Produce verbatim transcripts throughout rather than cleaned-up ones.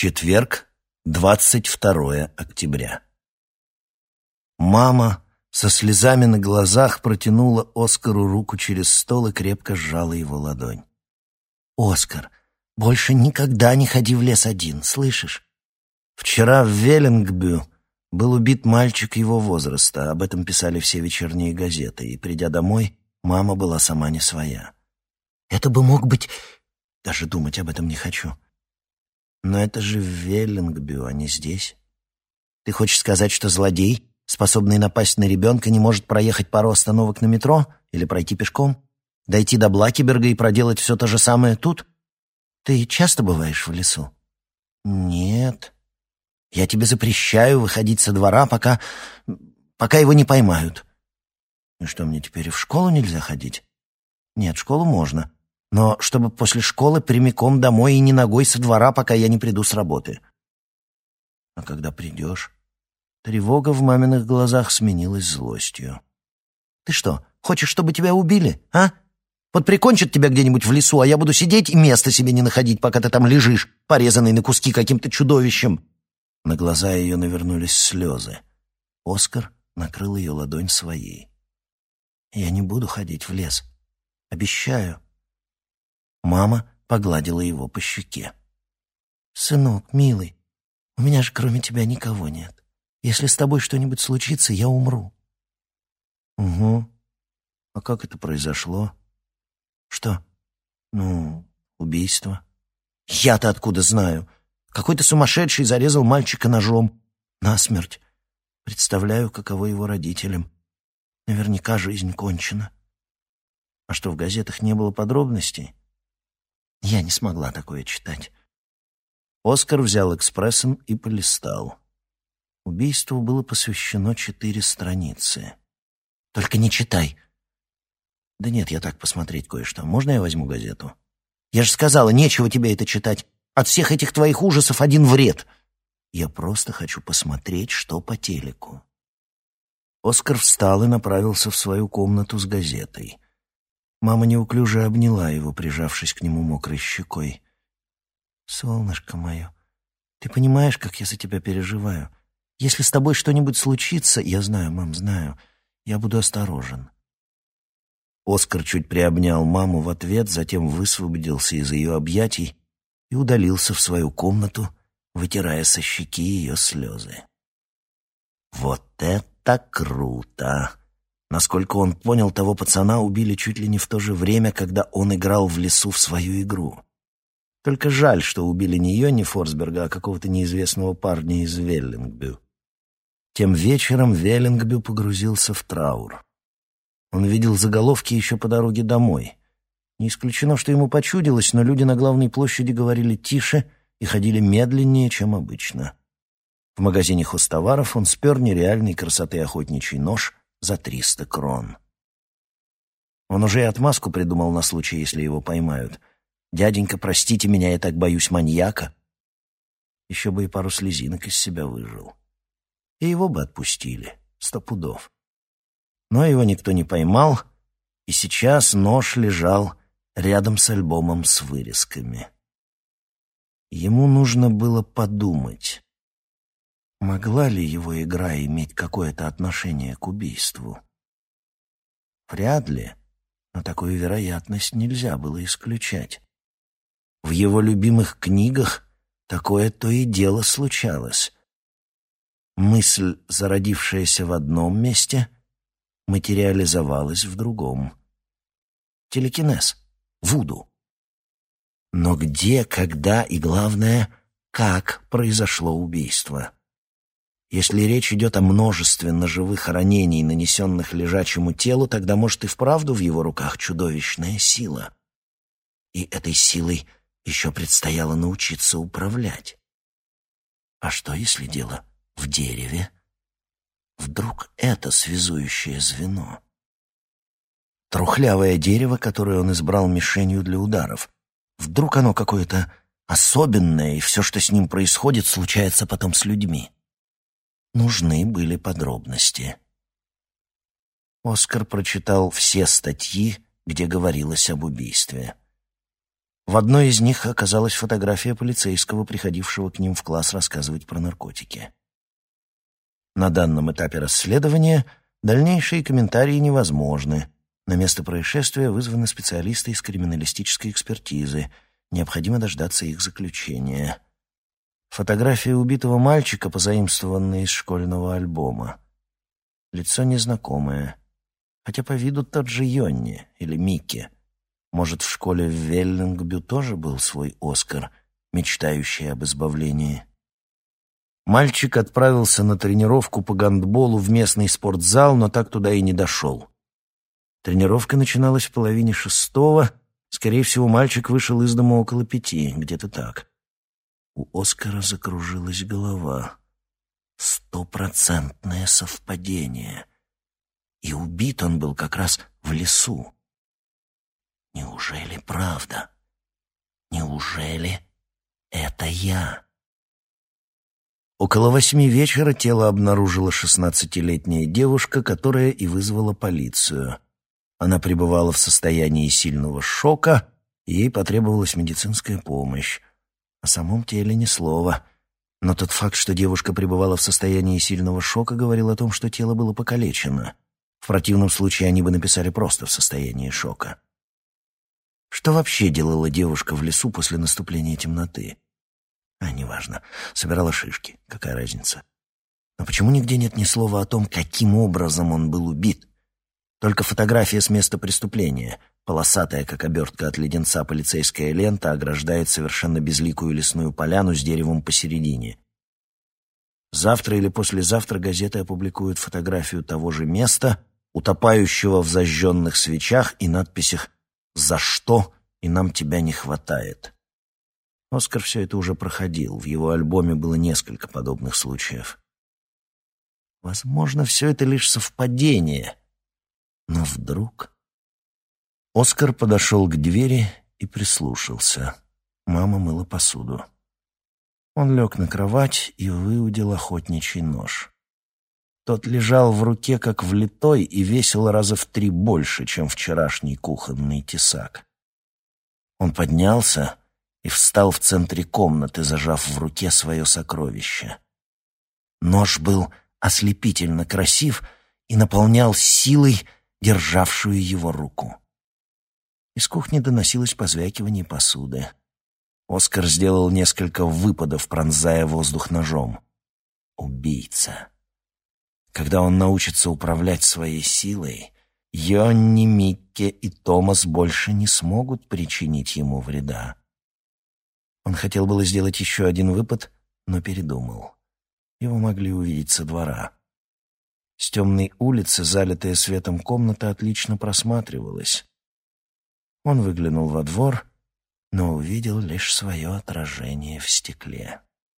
Четверг, двадцать второе октября. Мама со слезами на глазах протянула Оскару руку через стол и крепко сжала его ладонь. «Оскар, больше никогда не ходи в лес один, слышишь? Вчера в Веллингбю был убит мальчик его возраста, об этом писали все вечерние газеты, и, придя домой, мама была сама не своя. Это бы мог быть... Даже думать об этом не хочу. Но это же в Веллингбю, а не здесь. Ты хочешь сказать, что злодей, способный напасть на ребенка, не может проехать пару остановок на метро или пройти пешком, дойти до Блакиберга и проделать все то же самое тут? Ты часто бываешь в лесу? Нет. Я тебе запрещаю выходить со двора, пока... пока его не поймают. И что, мне теперь и в школу нельзя ходить? Нет, в школу можно. Но чтобы после школы прямиком домой и не ногой со двора, пока я не приду с работы. А когда придешь? Тревога в маминых глазах сменилась злостью. Ты что, хочешь, чтобы тебя убили, а? Вот прикончат тебя где-нибудь в лесу, а я буду сидеть и места себе не находить, пока ты там лежишь, порезанный на куски каким-то чудовищем. На глаза ее навернулись слезы. Оскар накрыл ее ладонь своей. Я не буду ходить в лес. Обещаю. Мама погладила его по щеке. «Сынок, милый, у меня же кроме тебя никого нет. Если с тобой что-нибудь случится, я умру». «Угу. А как это произошло?» «Что?» «Ну, убийство». «Я-то откуда знаю? Какой-то сумасшедший зарезал мальчика ножом. Насмерть. Представляю, каково его родителям. Наверняка жизнь кончена». «А что, в газетах не было подробностей?» Я не смогла такое читать. Оскар взял «Экспрессен» и полистал. Убийству было посвящено четыре страницы. «Только не читай». «Да нет, я так посмотреть кое-что. Можно я возьму газету?» «Я же сказала, нечего тебе это читать. От всех этих твоих ужасов один вред». «Я просто хочу посмотреть, что по телеку». Оскар встал и направился в свою комнату с газетой. Мама неуклюже обняла его, прижавшись к нему мокрой щекой. «Солнышко мое, ты понимаешь, как я за тебя переживаю? Если с тобой что-нибудь случится, я знаю, мам, знаю, я буду осторожен». Оскар чуть приобнял маму в ответ, затем высвободился из ее объятий и удалился в свою комнату, вытирая со щеки ее слезы. «Вот это круто!» Насколько он понял, того пацана убили чуть ли не в то же время, когда он играл в лесу в свою игру. Только жаль, что убили не Йонни Форсберга, а какого-то неизвестного парня из Веллингбю. Тем вечером Веллингбю погрузился в траур. Он видел заголовки еще по дороге домой. Не исключено, что ему почудилось, но люди на главной площади говорили тише и ходили медленнее, чем обычно. В магазине хозтоваров он спер нереальной красоты охотничий нож за триста крон. Он уже и отмазку придумал на случай, если его поймают. «Дяденька, простите меня, я так боюсь маньяка». Еще бы и пару слезинок из себя выжил. И его бы отпустили, сто пудов. Но его никто не поймал, и сейчас нож лежал рядом с альбомом с вырезками. Ему нужно было подумать, могла ли его игра иметь какое-то отношение к убийству? Вряд ли, но такую вероятность нельзя было исключать. В его любимых книгах такое то и дело случалось. Мысль, зародившаяся в одном месте, материализовалась в другом. Телекинез, вуду. Но где, когда и, главное, как произошло убийство? Если речь идет о множестве ножевых ранений, нанесенных лежачему телу, тогда, может, и вправду в его руках чудовищная сила. И этой силой еще предстояло научиться управлять. А что, если дело в дереве? Вдруг это связующее звено? Трухлявое дерево, которое он избрал мишенью для ударов. Вдруг оно какое-то особенное, и все, что с ним происходит, случается потом с людьми. Нужны были подробности. Оскар прочитал все статьи, где говорилось об убийстве. В одной из них оказалась фотография полицейского, приходившего к ним в класс рассказывать про наркотики. На данном этапе расследования дальнейшие комментарии невозможны. На место происшествия вызваны специалисты из криминалистической экспертизы. Необходимо дождаться их заключения. Фотография убитого мальчика, позаимствованная из школьного альбома. Лицо незнакомое, хотя по виду тот же Йонни или Микки. Может, в школе в Веллингбю тоже был свой Оскар, мечтающий об избавлении. Мальчик отправился на тренировку по гандболу в местный спортзал, но так туда и не дошел. Тренировка начиналась в половине шестого. Скорее всего, мальчик вышел из дома около пяти, где-то так. У Оскара закружилась голова. Стопроцентное совпадение. И убит он был как раз в лесу. Неужели правда? Неужели это я? Около восьми вечера тело обнаружила шестнадцатилетняя девушка, которая и вызвала полицию. Она пребывала в состоянии сильного шока, и ей потребовалась медицинская помощь. О самом теле ни слова. Но тот факт, что девушка пребывала в состоянии сильного шока, говорил о том, что тело было покалечено. В противном случае они бы написали просто «в состоянии шока». Что вообще делала девушка в лесу после наступления темноты? А, неважно. Собирала шишки. Какая разница? Но почему нигде нет ни слова о том, каким образом он был убит? Только фотография с места преступления. Полосатая, как обертка от леденца, полицейская лента ограждает совершенно безликую лесную поляну с деревом посередине. Завтра или послезавтра газеты опубликуют фотографию того же места, утопающего в зажженных свечах и надписях «За что? И нам тебя не хватает». Оскар все это уже проходил. В его альбоме было несколько подобных случаев. Возможно, все это лишь совпадение. Но вдруг... Оскар подошел к двери и прислушался. Мама мыла посуду. Он лег на кровать и выудил охотничий нож. Тот лежал в руке, как влитой, и весил раза в три больше, чем вчерашний кухонный тесак. Он поднялся и встал в центре комнаты, зажав в руке свое сокровище. Нож был ослепительно красив и наполнял силой державшую его руку. Из кухни доносилось позвякивание посуды. Оскар сделал несколько выпадов, пронзая воздух ножом. Убийца. Когда он научится управлять своей силой, Йонни, Микки и Томас больше не смогут причинить ему вреда. Он хотел было сделать еще один выпад, но передумал. Его могли увидеть со двора. С темной улицы, залитая светом комната, отлично просматривалась. Он выглянул во двор, но увидел лишь свое отражение в стекле.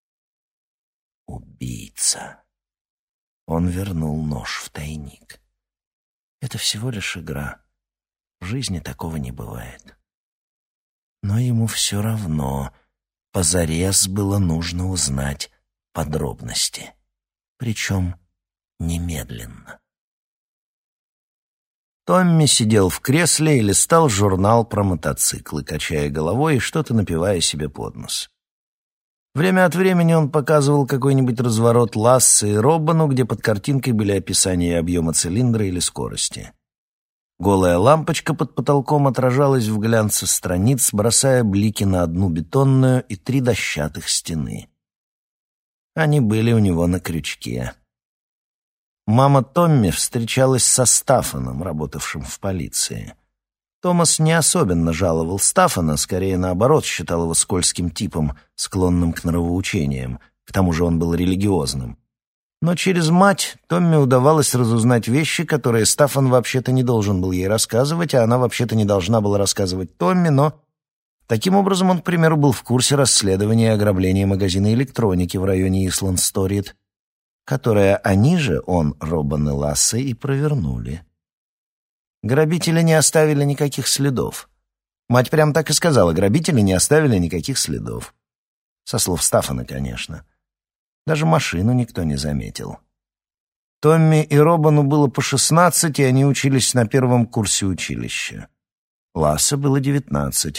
Убийца. Он вернул нож в тайник. Это всего лишь игра. В жизни такого не бывает. Но ему все равно позарез было нужно узнать подробности. Причем немедленно. Томми сидел в кресле и листал журнал про мотоциклы, качая головой и что-то напевая себе под нос. Время от времени он показывал какой-нибудь разворот Лассе и Робану, где под картинкой были описания объема цилиндра или скорости. Голая лампочка под потолком отражалась в глянце страниц, бросая блики на одну бетонную и три дощатых стены. Они были у него на крючке. Мама Томми встречалась со Стаффаном, работавшим в полиции. Томас не особенно жаловал Стаффана, скорее наоборот, считал его скользким типом, склонным к нравоучениям, к тому же он был религиозным. Но через мать Томми удавалось разузнать вещи, которые Стаффан вообще-то не должен был ей рассказывать, а она вообще-то не должна была рассказывать Томми, но... Таким образом, он, к примеру, был в курсе расследования ограбления магазина электроники в районе Исланд-Сторит, которое они же, он, Робан и Лассе, и провернули. Грабители не оставили никаких следов. Мать прям так и сказала, грабители не оставили никаких следов. Со слов Стаффана, конечно. Даже машину никто не заметил. Томми и Робану было по шестнадцать, и они учились на первом курсе училища. Лассе было девятнадцать.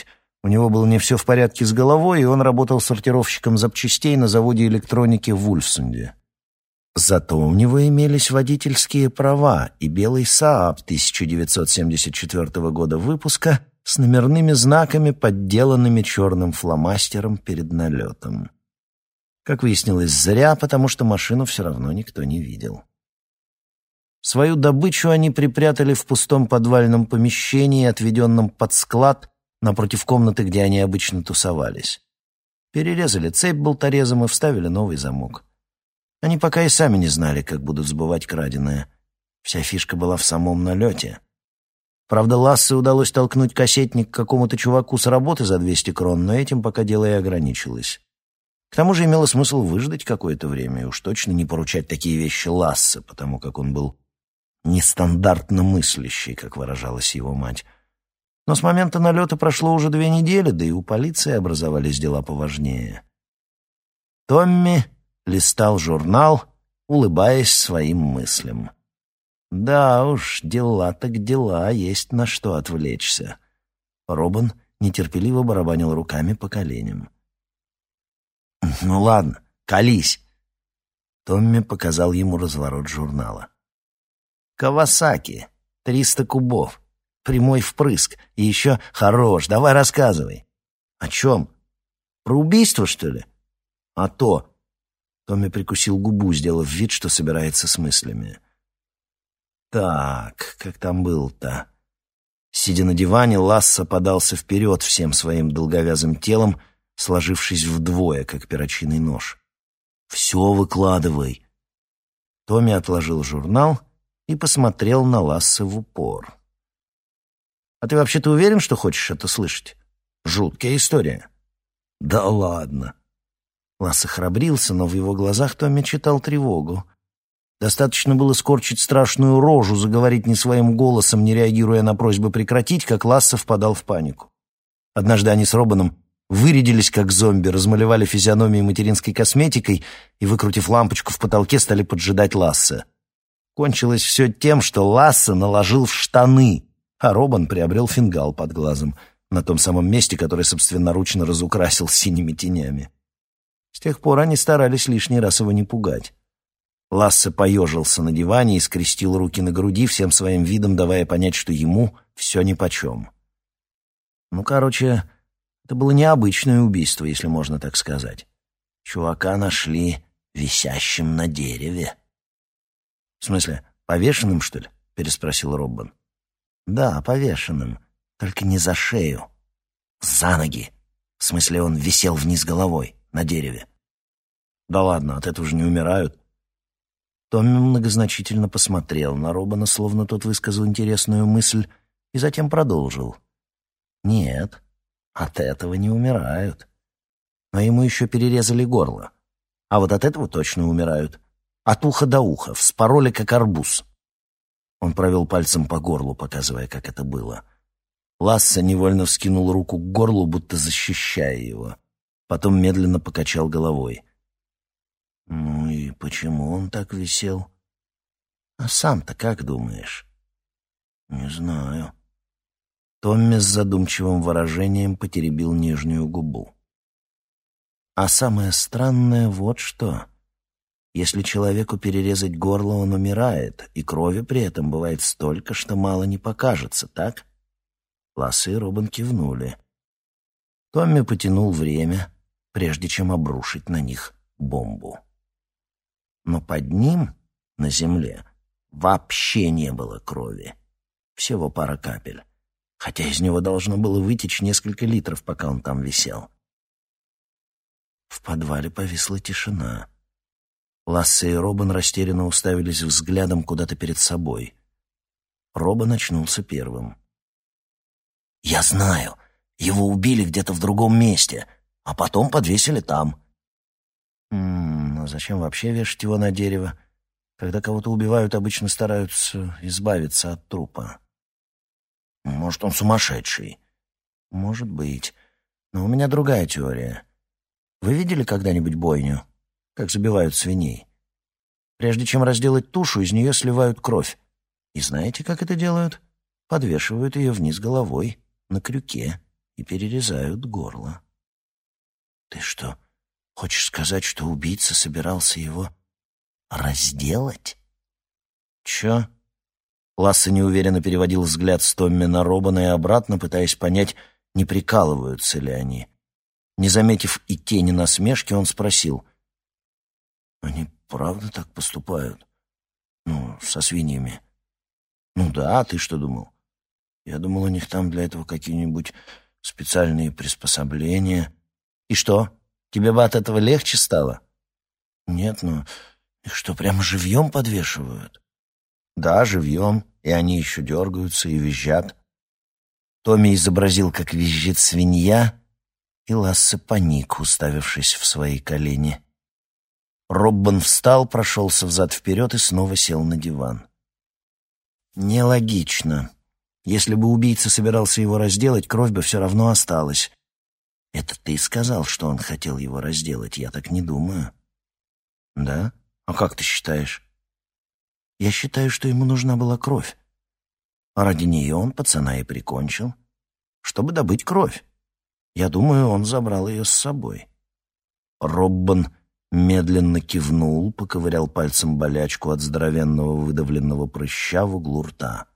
У него было не все в порядке с головой, и он работал сортировщиком запчастей на заводе электроники в Ульфсунде. Зато у него имелись водительские права и белый Сааб тысяча девятьсот семьдесят четвёртого года выпуска с номерными знаками, подделанными черным фломастером перед налетом. Как выяснилось, зря, потому что машину все равно никто не видел. Свою добычу они припрятали в пустом подвальном помещении, отведенном под склад, напротив комнаты, где они обычно тусовались. Перерезали цепь болторезом и вставили новый замок. Они пока и сами не знали, как будут сбывать краденое. Вся фишка была в самом налете. Правда, Лассе удалось толкнуть кассетник к какому-то чуваку с работы за двести крон, но этим пока дело и ограничилось. К тому же имело смысл выждать какое-то время и уж точно не поручать такие вещи Лассе, потому как он был нестандартно мыслящий, как выражалась его мать. Но с момента налета прошло уже две недели, да и у полиции образовались дела поважнее. Томми листал журнал, улыбаясь своим мыслям. Да уж, дела так дела, есть на что отвлечься. Робин нетерпеливо барабанил руками по коленям. «Ну ладно, колись!» Томми показал ему разворот журнала. «Кавасаки, триста кубов, прямой впрыск, и еще хорош, давай рассказывай». «О чем? Про убийство, что ли?» «А то!» Томми прикусил губу, сделав вид, что собирается с мыслями. «Так, как там был-то?» Сидя на диване, Лассе подался вперед всем своим долговязым телом, сложившись вдвое, как перочинный нож. «Все выкладывай». Томми отложил журнал и посмотрел на Лассе в упор. «А ты вообще-то уверен, что хочешь это слышать? Жуткая история». «Да ладно». Лассе храбрился, но в его глазах Томми читал тревогу. Достаточно было скорчить страшную рожу, заговорить не своим голосом, не реагируя на просьбы прекратить, как Лассе впадал в панику. Однажды они с Робином вырядились как зомби, размалевали физиономии материнской косметикой и, выкрутив лампочку в потолке, стали поджидать Лассе. Кончилось все тем, что Лассе наложил в штаны, а Робин приобрел фингал под глазом, на том самом месте, который собственноручно разукрасил синими тенями. С тех пор они старались лишний раз его не пугать. Лассе поежился на диване и скрестил руки на груди, всем своим видом давая понять, что ему все нипочем. Ну, короче, это было необычное убийство, если можно так сказать. Чувака нашли висящим на дереве. «В смысле, повешенным, что ли?» — переспросил Робин. «Да, повешенным, только не за шею, за ноги. В смысле, он висел вниз головой на дереве». «Да ладно, от этого же не умирают». Томми многозначительно посмотрел на Робина, словно тот высказал интересную мысль, и затем продолжил. «Нет, от этого не умирают. Но ему еще перерезали горло. А вот от этого точно умирают. От уха до уха, вспороли как арбуз». Он провел пальцем по горлу, показывая, как это было. Лассе невольно вскинул руку к горлу, будто защищая его. Потом медленно покачал головой. «Ну и почему он так висел? А сам-то как думаешь?» «Не знаю». Томми с задумчивым выражением потеребил нижнюю губу. «А самое странное вот что. Если человеку перерезать горло, он умирает, и крови при этом бывает столько, что мало не покажется, так?» Лассе и Робин кивнули. Томми потянул время, прежде чем обрушить на них бомбу. Но под ним, на земле, вообще не было крови. Всего пара капель. Хотя из него должно было вытечь несколько литров, пока он там висел. В подвале повисла тишина. Лассе и Робин растерянно уставились взглядом куда-то перед собой. Робин очнулся первым. «Я знаю. Его убили где-то в другом месте, а потом подвесили там». «М-м, а зачем вообще вешать его на дерево? Когда кого-то убивают, обычно стараются избавиться от трупа». «Может, он сумасшедший?» «Может быть. Но у меня другая теория. Вы видели когда-нибудь бойню? Как забивают свиней? Прежде чем разделать тушу, из нее сливают кровь. И знаете, как это делают? Подвешивают ее вниз головой, на крюке. и перерезают горло. Ты что, хочешь сказать, что убийца собирался его разделать? Чё? Лассе неуверенно переводил взгляд с Томми на Робана и обратно, пытаясь понять, не прикалываются ли они. Не заметив и тени насмешки, он спросил: «Они правда так поступают? Ну, со свиньями?» «Ну да, а ты что думал?» «Я думал, у них там для этого какие-нибудь специальные приспособления». «И что, тебе бы от этого легче стало?» «Нет, ну, их что, прямо живьем подвешивают?» «Да, живьем, и они еще дергаются и визжат». Томми изобразил, как визжит свинья, и Лассе паник, уставившись в свои колени. Роббан встал, прошелся взад-вперед и снова сел на диван. «Нелогично. Если бы убийца собирался его разделать, кровь бы все равно осталась». «Это ты сказал, что он хотел его разделать? Я так не думаю». «Да? А как ты считаешь?» «Я считаю, что ему нужна была кровь. А ради нее он пацана и прикончил, чтобы добыть кровь. Я думаю, он забрал ее с собой». Роббан медленно кивнул, поковырял пальцем болячку от здоровенного выдавленного прыща в углу рта.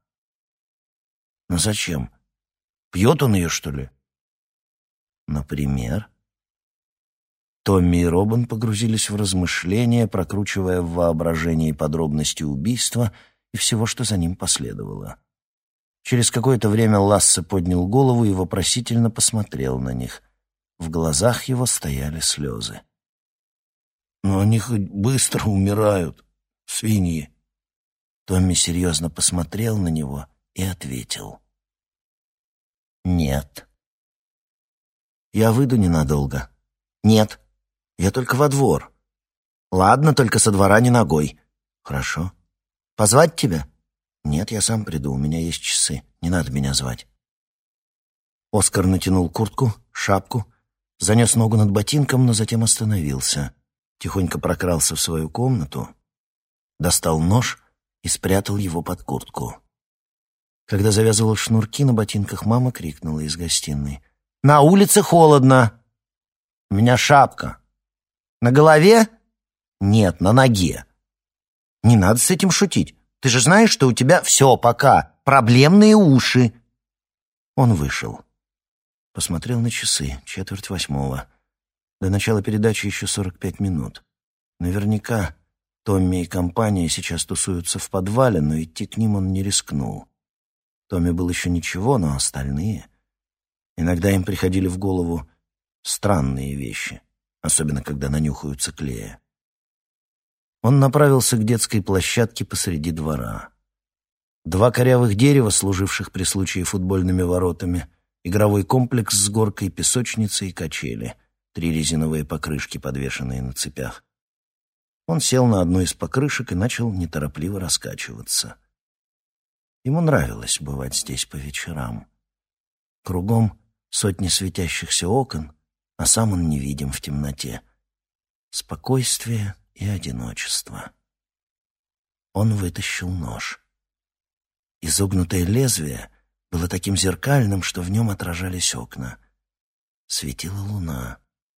«Но зачем? Пьет он ее, что ли?» «Например?» Томми и Робин погрузились в размышления, прокручивая в воображении подробности убийства и всего, что за ним последовало. Через какое-то время Лассе поднял голову и вопросительно посмотрел на них. В глазах его стояли слезы. «Но они хоть быстро умирают, свиньи». Томми серьезно посмотрел на него и ответил: «Нет». «Я выйду ненадолго». «Нет, я только во двор». «Ладно, только со двора не ногой». «Хорошо». «Позвать тебя?» «Нет, я сам приду, у меня есть часы, не надо меня звать». Оскар натянул куртку, шапку, занес ногу над ботинком, но затем остановился. Тихонько прокрался в свою комнату, достал нож и спрятал его под куртку. Когда завязывал шнурки на ботинках, мама крикнула из гостиной: «На улице холодно!» «У меня шапка». «На голове?» «Нет, на ноге». «Не надо с этим шутить. Ты же знаешь, что у тебя все, пока. Проблемные уши». Он вышел. Посмотрел на часы. Четверть восьмого. До начала передачи еще сорок пять минут. Наверняка Томми и компания сейчас тусуются в подвале, но идти к ним он не рискнул. Томми был еще ничего, но остальные... Иногда им приходили в голову странные вещи, особенно когда нанюхаются клея. Он направился к детской площадке посреди двора. Два корявых дерева, служивших при случае футбольными воротами, игровой комплекс с горкой, песочницей и качели, три резиновые покрышки, подвешенные на цепях. Он сел на одну из покрышек и начал неторопливо раскачиваться. Ему нравилось бывать здесь по вечерам. Кругом сотни светящихся окон, а сам он невидим в темноте. Спокойствие и одиночество. Он вытащил нож. Изогнутое лезвие было таким зеркальным, что в нем отражались окна. Светила луна.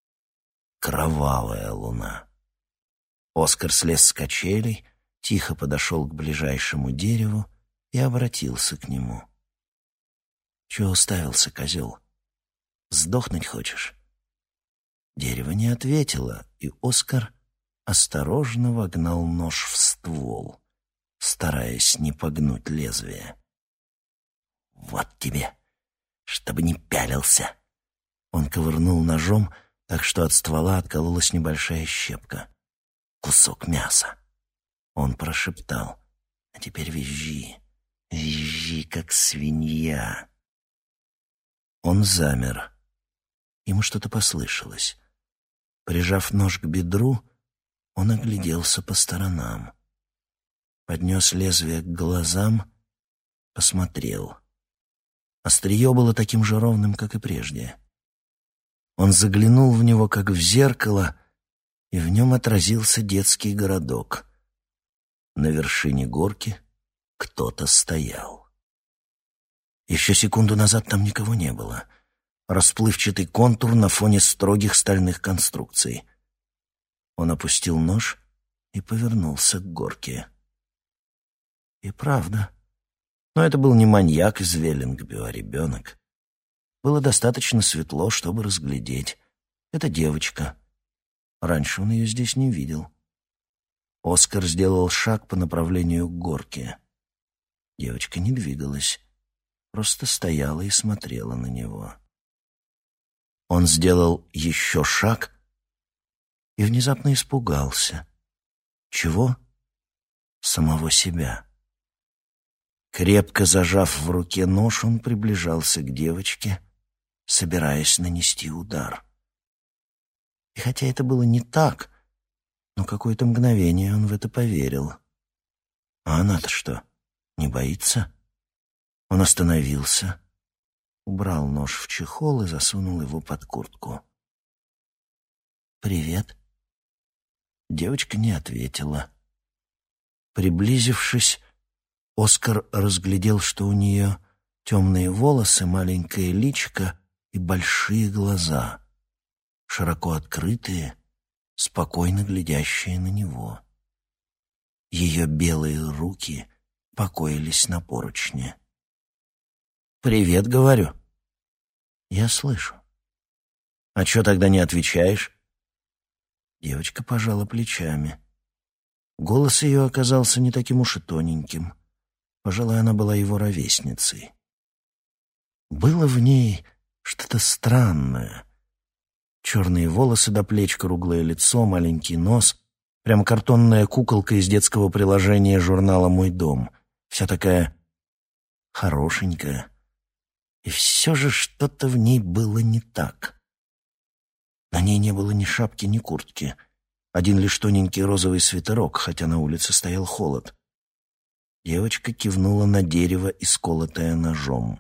Кровавая луна. Оскар слез с качелей, тихо подошел к ближайшему дереву и обратился к нему. «Чего уставился, козел? Сдохнуть хочешь?» Дерево не ответило, и Оскар осторожно вогнал нож в ствол, стараясь не погнуть лезвие. «Вот тебе, чтобы не пялился!» Он ковырнул ножом, так что от ствола откололась небольшая щепка. Кусок мяса. Он прошептал: «А теперь визжи, визжи, как свинья». Он замер. Ему что-то послышалось. Прижав нож к бедру, он огляделся по сторонам. Поднес лезвие к глазам, посмотрел. Острие было таким же ровным, как и прежде. Он заглянул в него, как в зеркало, и в нем отразился детский городок. На вершине горки кто-то стоял. Еще секунду назад там никого не было. расплывчатый контур на фоне строгих стальных конструкций. Он опустил нож и повернулся к горке. И правда, но это был не маньяк из Веллингби, а ребенок. Было достаточно светло, чтобы разглядеть. Это девочка. Раньше он ее здесь не видел. Оскар сделал шаг по направлению к горке. Девочка не двигалась, просто стояла и смотрела на него. Он сделал еще шаг и внезапно испугался. Чего? Самого себя. Крепко зажав в руке нож, он приближался к девочке, собираясь нанести удар. И хотя это было не так, но какое-то мгновение он в это поверил. А она-то что, не боится? Он остановился, убрал нож в чехол и засунул его под куртку. «Привет». Девочка не ответила. Приблизившись, Оскар разглядел, что у нее темные волосы, маленькое личико и большие глаза, широко открытые, спокойно глядящие на него. Ее белые руки покоились на поручне. «Привет», — говорю. «Я слышу». «А чё тогда не отвечаешь?» Девочка пожала плечами. Голос ее оказался не таким уж и тоненьким. Пожалуй, она была его ровесницей. Было в ней что-то странное. Черные волосы до плеч, круглое лицо, маленький нос, прямо картонная куколка из детского приложения журнала «Мой дом». Вся такая хорошенькая. И все же что-то в ней было не так. На ней не было ни шапки, ни куртки. Один лишь тоненький розовый свитерок, хотя на улице стоял холод. Девочка кивнула на дерево, исколотое ножом.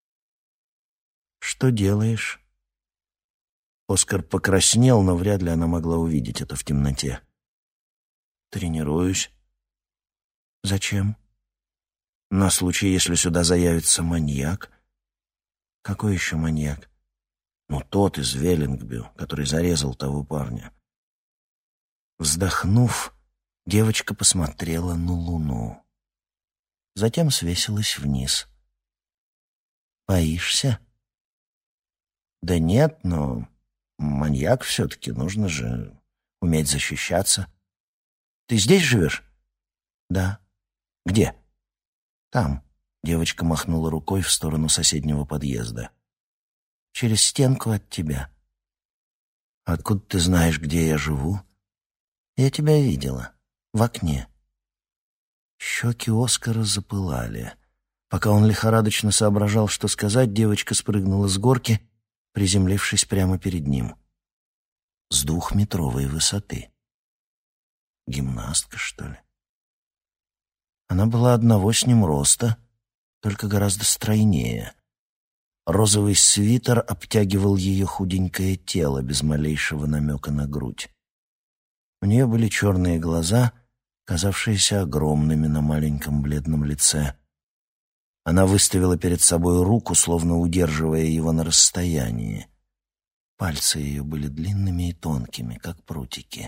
«Что делаешь?» Оскар покраснел, но вряд ли она могла увидеть это в темноте. «Тренируюсь». «Зачем?» «На случай, если сюда заявится маньяк». «Какой еще маньяк?» «Ну, тот из Веллингби, который зарезал того парня». Вздохнув, девочка посмотрела на луну. Затем свесилась вниз. «Боишься?» «Да нет, но маньяк все-таки, нужно же уметь защищаться». «Ты здесь живешь?» «Да». «Где?» «Там», — девочка махнула рукой в сторону соседнего подъезда. «Через стенку от тебя». «Откуда ты знаешь, где я живу?» «Я тебя видела. В окне». Щеки Оскара запылали. Пока он лихорадочно соображал, что сказать, девочка спрыгнула с горки, приземлившись прямо перед ним. С двухметровой высоты. Гимнастка, что ли? Она была одного с ним роста, только гораздо стройнее. Розовый свитер обтягивал ее худенькое тело без малейшего намека на грудь. У нее были черные глаза, казавшиеся огромными на маленьком бледном лице. Она выставила перед собой руку, словно удерживая его на расстоянии. Пальцы ее были длинными и тонкими, как прутики.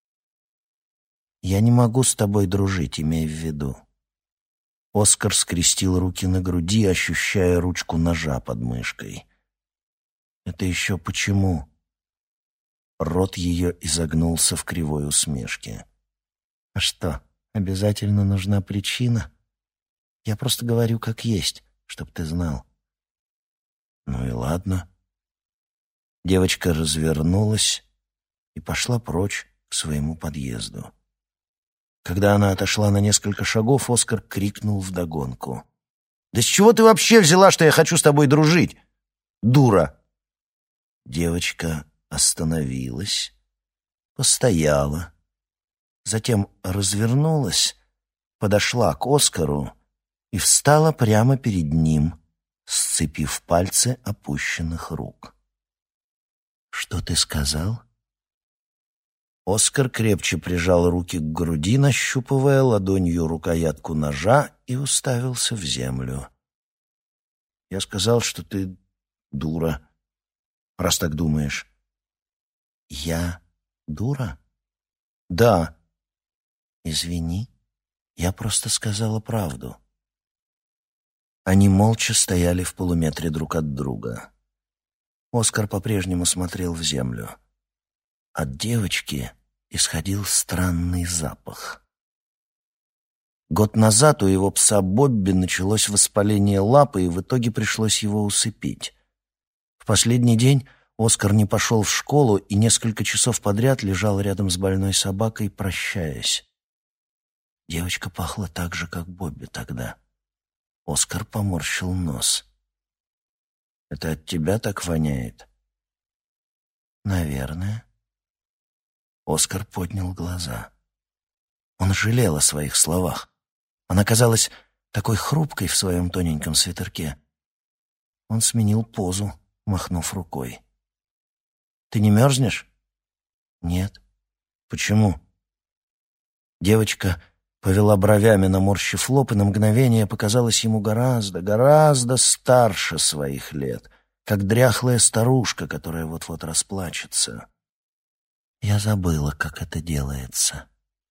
«Я не могу с тобой дружить, имей в виду». Оскар скрестил руки на груди, ощущая ручку ножа под мышкой. «Это еще почему?» Рот ее изогнулся в кривой усмешке. «А что, обязательно нужна причина? Я просто говорю как есть, чтоб ты знал». «Ну и ладно». Девочка развернулась и пошла прочь к своему подъезду. Когда она отошла на несколько шагов, Оскар крикнул вдогонку: «Да с чего ты вообще взяла, что я хочу с тобой дружить, дура?» Девочка остановилась, постояла, затем развернулась, подошла к Оскару и встала прямо перед ним, сцепив пальцы опущенных рук. «Что ты сказал?» Оскар крепче прижал руки к груди, нащупывая ладонью рукоятку ножа, и уставился в землю. «Я сказал, что ты дура». раз так думаешь». «Я дура?» «Да». «Извини, я просто сказала правду». Они молча стояли в полуметре друг от друга. Оскар по-прежнему смотрел в землю. От девочки исходил странный запах. Год назад у его пса Бобби началось воспаление лапы, и в итоге пришлось его усыпить. В последний день Оскар не пошел в школу и несколько часов подряд лежал рядом с больной собакой, прощаясь. Девочка пахла так же, как Бобби тогда. Оскар поморщил нос. «Это от тебя так воняет?» «Наверное». Оскар поднял глаза. Он жалел о своих словах. Она казалась такой хрупкой в своем тоненьком свитерке. Он сменил позу, махнув рукой. «Ты не мерзнешь?» «Нет». «Почему?» Девочка повела бровями, наморщив лоб, и на мгновение показалась ему гораздо, гораздо старше своих лет, как дряхлая старушка, которая вот-вот расплачется. «Я забыла, как это делается».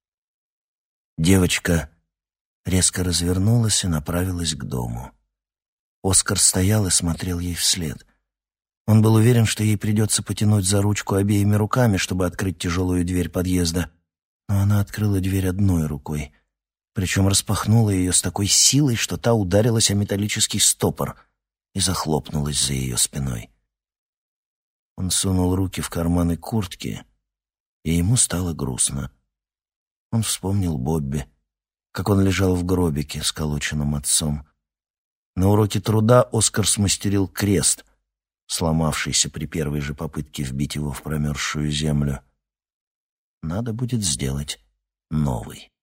Девочка резко развернулась и направилась к дому. Оскар стоял и смотрел ей вслед. Он был уверен, что ей придется потянуть за ручку обеими руками, чтобы открыть тяжелую дверь подъезда, но она открыла дверь одной рукой, причем распахнула ее с такой силой, что та ударилась о металлический стопор и захлопнулась за ее спиной. Он сунул руки в карманы куртки, и ему стало грустно. Он вспомнил Бобби, как он лежал в гробике, сколоченном отцом. На уроке труда Оскар смастерил крест, сломавшийся при первой же попытке вбить его в промерзшую землю. Надо будет сделать новый.